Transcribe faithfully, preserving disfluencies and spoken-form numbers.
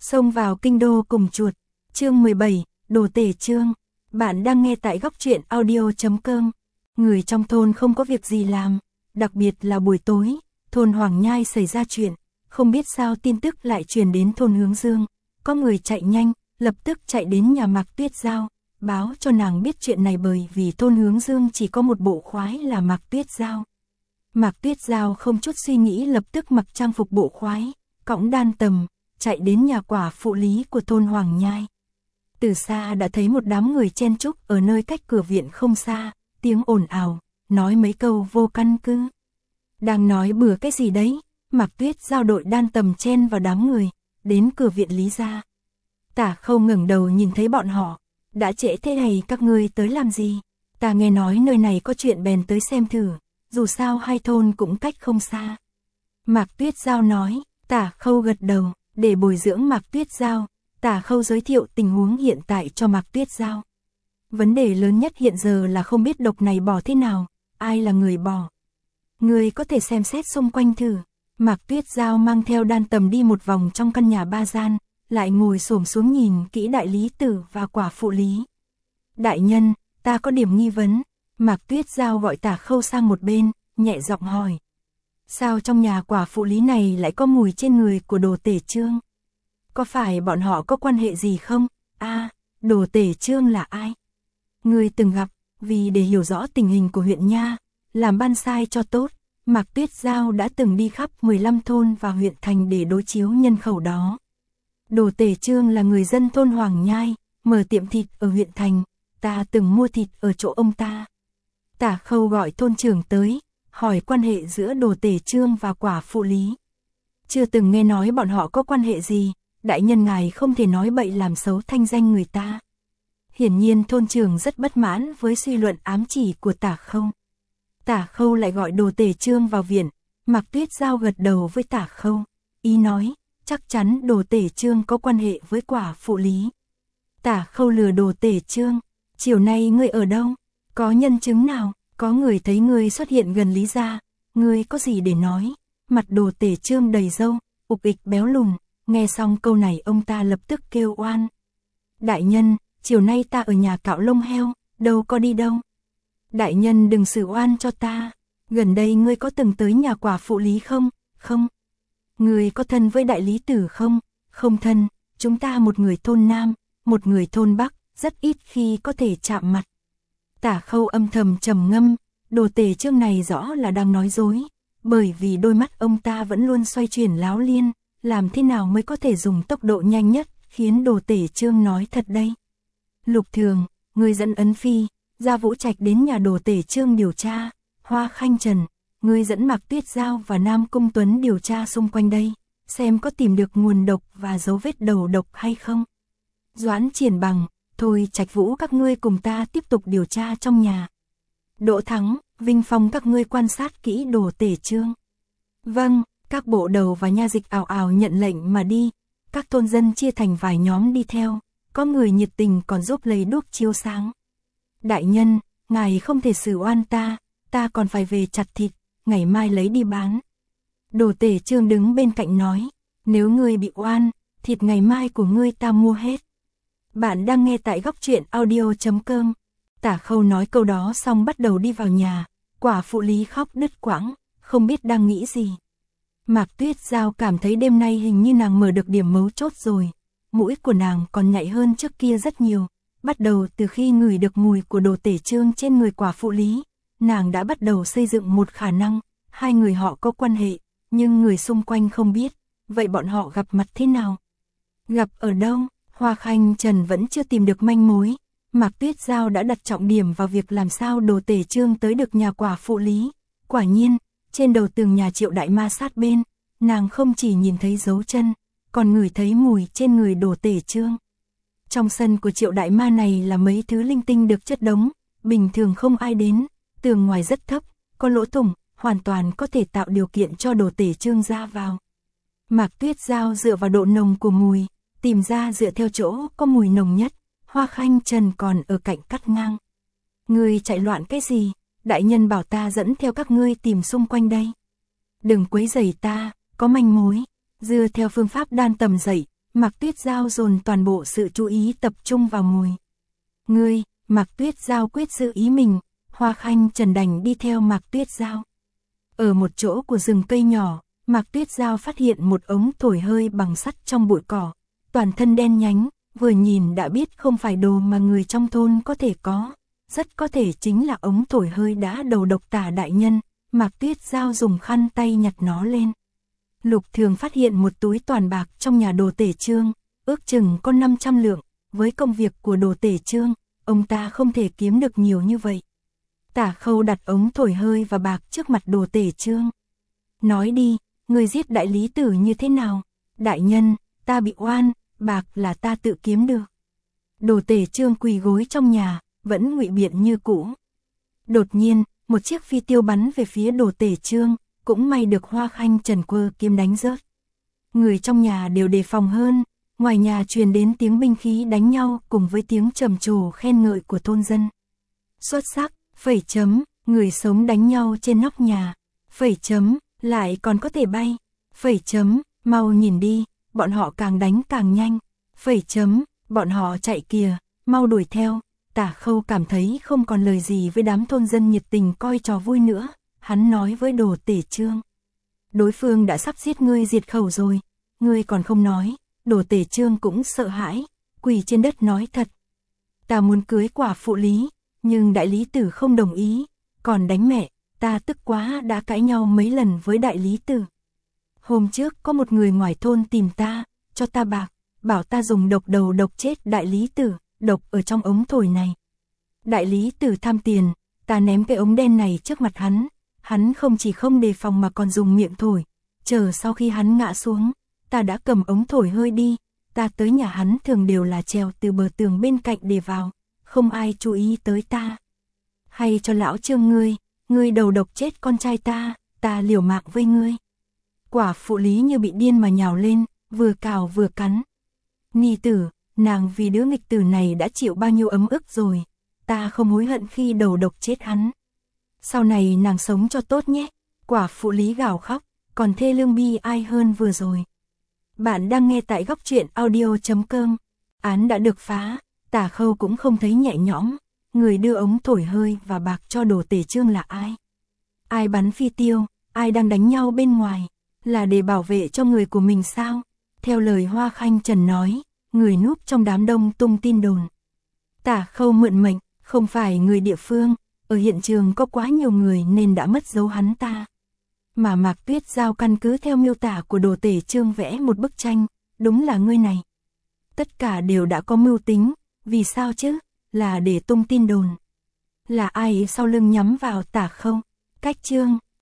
Xông vào kinh đô cùng chuột. Chương mười bảy, Đồ Tể Chương. Bạn đang nghe tại góc truyện audio chấm com. Người trong thôn không có việc gì làm, đặc biệt là buổi tối, thôn Hoàng Nhai xảy ra chuyện, không biết sao tin tức lại truyền đến thôn Hướng Dương. Có người chạy nhanh, lập tức chạy đến nhà Mạc Tuyết Giao, báo cho nàng biết chuyện này bởi vì thôn Hướng Dương chỉ có một bộ khoái là Mạc Tuyết Giao. Mạc Tuyết Giao không chút suy nghĩ lập tức mặc trang phục bộ khoái, cõng đan tầm, chạy đến nhà quả phụ lý của thôn Hoàng Nhai. Từ xa đã thấy một đám người chen chúc ở nơi cách cửa viện không xa, tiếng ồn ào, nói mấy câu vô căn cứ. Đang nói bừa cái gì đấy, Mạc Tuyết Giao đội đan tầm chen vào đám người, đến cửa viện Lý gia. Tả Khâu ngẩng đầu nhìn thấy bọn họ, đã trễ thế này các ngươi tới làm gì? Ta nghe nói nơi này có chuyện bèn tới xem thử, dù sao hai thôn cũng cách không xa. Mạc Tuyết Giao nói. Tả Khâu gật đầu, để bồi dưỡng Mạc Tuyết Giao, Tả Khâu giới thiệu tình huống hiện tại cho Mạc Tuyết Giao. Vấn đề lớn nhất hiện giờ là không biết độc này bỏ thế nào, ai là người bỏ. Người có thể xem xét xung quanh thử. Mạc Tuyết Giao mang theo đan tầm đi một vòng trong căn nhà ba gian, lại ngồi xổm xuống nhìn kỹ đại lý tử và quả phụ lý. Đại nhân, ta có điểm nghi vấn. Mạc Tuyết Giao gọi Tả Khâu sang một bên, nhẹ giọng hỏi. Sao trong nhà quả phụ lý này lại có mùi trên người của Đồ Tể Chương? Có phải bọn họ có quan hệ gì không? A, à, Đồ Tể Chương là ai? Người từng gặp, vì để hiểu rõ tình hình của huyện Nha, làm ban sai cho tốt, Mạc Tuyết Giao đã từng đi khắp mười lăm thôn và huyện thành để đối chiếu nhân khẩu đó. Đồ Tể Chương là người dân thôn Hoàng Nhai, mở tiệm thịt ở huyện thành, ta từng mua thịt ở chỗ ông ta. Tả Khâu gọi thôn trưởng tới, hỏi quan hệ giữa Đồ Tể Chương và quả phụ lý. Chưa từng nghe nói bọn họ có quan hệ gì, đại nhân ngài không thể nói bậy làm xấu thanh danh người ta. Hiển nhiên thôn trưởng rất bất mãn với suy luận ám chỉ của Tả Khâu. Tả Khâu lại gọi Đồ Tể Chương vào viện, Mạc Tuyết Giao gật đầu với Tả Khâu, ý nói, chắc chắn Đồ Tể Chương có quan hệ với quả phụ lý. Tả Khâu lừa Đồ Tể Chương, chiều nay ngươi ở đâu? Có nhân chứng nào? Có người thấy ngươi xuất hiện gần Lý gia, ngươi có gì để nói? Mặt Đồ Tể Chương đầy râu, ục ịch béo lùn, nghe xong câu này ông ta lập tức kêu oan. Đại nhân, chiều nay ta ở nhà cạo lông heo, đâu có đi đâu. Đại nhân đừng xử oan cho ta, gần đây ngươi có từng tới nhà quả phụ lý không? Không. Ngươi có thân với đại lý tử không? Không thân, chúng ta một người thôn Nam, một người thôn Bắc, rất ít khi có thể chạm mặt. Tả Khâu âm thầm trầm ngâm, Đồ Tể Chương này rõ là đang nói dối, bởi vì đôi mắt ông ta vẫn luôn xoay chuyển láo liên, làm thế nào mới có thể dùng tốc độ nhanh nhất, khiến Đồ Tể Chương nói thật đây. Lục Thường, ngươi dẫn Ấn Phi, Gia Vũ Trạch đến nhà Đồ Tể Chương điều tra, Hoa Khanh Trần, ngươi dẫn Mạc Tuyết Giao và Nam Cung Tuấn điều tra xung quanh đây, xem có tìm được nguồn độc và dấu vết đầu độc hay không. Doãn Triển Bằng, thôi Trạch Vũ các ngươi cùng ta tiếp tục điều tra trong nhà. Đỗ Thắng, Vinh Phong các ngươi quan sát kỹ Đồ Tể Chương. Vâng, các bộ đầu và nha dịch ào ào nhận lệnh mà đi, các thôn dân chia thành vài nhóm đi theo, có người nhiệt tình còn giúp lấy đuốc chiếu sáng. Đại nhân, ngài không thể xử oan ta, ta còn phải về chặt thịt, ngày mai lấy đi bán. Đồ Tể Chương đứng bên cạnh nói, nếu ngươi bị oan, thịt ngày mai của ngươi ta mua hết. Bạn đang nghe tại góc truyện audio chấm com. Tả Khâu nói câu đó xong bắt đầu đi vào nhà, quả phụ lý khóc đứt quãng, không biết đang nghĩ gì. Mạc Tuyết Giao cảm thấy đêm nay hình như nàng mở được điểm mấu chốt rồi, mũi của nàng còn nhạy hơn trước kia rất nhiều, bắt đầu từ khi ngửi được mùi của Đồ Tể Chương trên người quả phụ lý, nàng đã bắt đầu xây dựng một khả năng, hai người họ có quan hệ, nhưng người xung quanh không biết, vậy bọn họ gặp mặt thế nào? Gặp ở đâu? Hoa Khanh Trần vẫn chưa tìm được manh mối, Mạc Tuyết Giao đã đặt trọng điểm vào việc làm sao Đồ Tể Chương tới được nhà quả phụ lý. Quả nhiên, trên đầu tường nhà Triệu Đại Ma sát bên, nàng không chỉ nhìn thấy dấu chân, còn ngửi thấy mùi trên người Đồ Tể Chương. Trong sân của Triệu Đại Ma này là mấy thứ linh tinh được chất đống, bình thường không ai đến, tường ngoài rất thấp, có lỗ thủng, hoàn toàn có thể tạo điều kiện cho Đồ Tể Chương ra vào. Mạc Tuyết Giao dựa vào độ nồng của mùi, tìm ra dựa theo chỗ có mùi nồng nhất, Hoa Khanh Trần còn ở cạnh cắt ngang. Ngươi chạy loạn cái gì? Đại nhân bảo ta dẫn theo các ngươi tìm xung quanh đây. Đừng quấy rầy ta, có manh mối. Dưa theo phương pháp đan tầm dậy, Mạc Tuyết Giao dồn toàn bộ sự chú ý tập trung vào mùi. Ngươi, Mạc Tuyết Giao quyết giữ ý mình, Hoa Khanh Trần đành đi theo Mạc Tuyết Giao. Ở một chỗ của rừng cây nhỏ, Mạc Tuyết Giao phát hiện một ống thổi hơi bằng sắt trong bụi cỏ, toàn thân đen nhánh, vừa nhìn đã biết không phải đồ mà người trong thôn có thể có, rất có thể chính là ống thổi hơi đã đầu độc Tả đại nhân. Mạc Tuyết Giao dùng khăn tay nhặt nó lên. Lục Thường phát hiện một túi toàn bạc trong nhà Đồ Tể Trương, ước chừng có năm trăm lượng, với công việc của Đồ Tể Trương, ông ta không thể kiếm được nhiều như vậy. Tả Khâu đặt ống thổi hơi và bạc trước mặt Đồ Tể Trương. Nói đi, người giết đại lý tử như thế nào? Đại nhân, ta bị oan, bạc là ta tự kiếm được. Đồ Tể Trương quỳ gối trong nhà, vẫn ngụy biện như cũ. Đột nhiên, một chiếc phi tiêu bắn về phía Đồ Tể Trương, cũng may được Hoa Khanh Trần quơ kiếm đánh rớt. Người trong nhà đều đề phòng hơn, ngoài nhà truyền đến tiếng binh khí đánh nhau cùng với tiếng trầm trồ khen ngợi của thôn dân. Xuất sắc, phẩy chấm, người sống đánh nhau trên nóc nhà, phẩy chấm, lại còn có thể bay, phẩy chấm, mau nhìn đi, bọn họ càng đánh càng nhanh, phẩy chấm, bọn họ chạy kìa, mau đuổi theo. Tả Khâu cảm thấy không còn lời gì với đám thôn dân nhiệt tình coi trò vui nữa, hắn nói với Đồ Tể Trương. Đối phương đã sắp giết ngươi diệt khẩu rồi, ngươi còn không nói. Đồ Tể Trương cũng sợ hãi, quỳ trên đất nói thật. Ta muốn cưới quả phụ Lý, nhưng đại lý tử không đồng ý, còn đánh mẹ, ta tức quá đã cãi nhau mấy lần với đại lý tử. Hôm trước có một người ngoài thôn tìm ta, cho ta bạc, bảo ta dùng độc đầu độc chết đại lý tử, độc ở trong ống thổi này. Đại lý tử tham tiền, ta ném cái ống đen này trước mặt hắn, hắn không chỉ không đề phòng mà còn dùng miệng thổi, chờ sau khi hắn ngã xuống, ta đã cầm ống thổi hơi đi, ta tới nhà hắn thường đều là trèo từ bờ tường bên cạnh để vào, không ai chú ý tới ta. Hay cho lão Trương ngươi, ngươi đầu độc chết con trai ta, ta liều mạng với ngươi. Quả phụ Lý như bị điên mà nhào lên, vừa cào vừa cắn. Ni tử, nàng vì đứa nghịch tử này đã chịu bao nhiêu ấm ức rồi, ta không hối hận khi đầu độc chết hắn. Sau này nàng sống cho tốt nhé. Quả phụ Lý gào khóc, còn thê lương bi ai hơn vừa rồi. Bạn đang nghe tại góc truyện audio chấm com. Án đã được phá, Tả Khâu cũng không thấy nhẹ nhõm. Người đưa ống thổi hơi và bạc cho Đồ Tể Trương là ai? Ai bắn phi tiêu, ai đang đánh nhau bên ngoài? Là để bảo vệ cho người của mình sao? Theo lời Hoa Khanh Trần nói, người núp trong đám đông tung tin đồn. Tả Khâu mượn mệnh, không phải người địa phương, ở hiện trường có quá nhiều người nên đã mất dấu hắn ta. Mà Mạc Tuyết Giao căn cứ theo miêu tả của Đồ Tể Trương vẽ một bức tranh, đúng là ngươi này. Tất cả đều đã có mưu tính, vì sao chứ? Là để tung tin đồn. Là ai sau lưng nhắm vào Tả Khâu? Cách Trương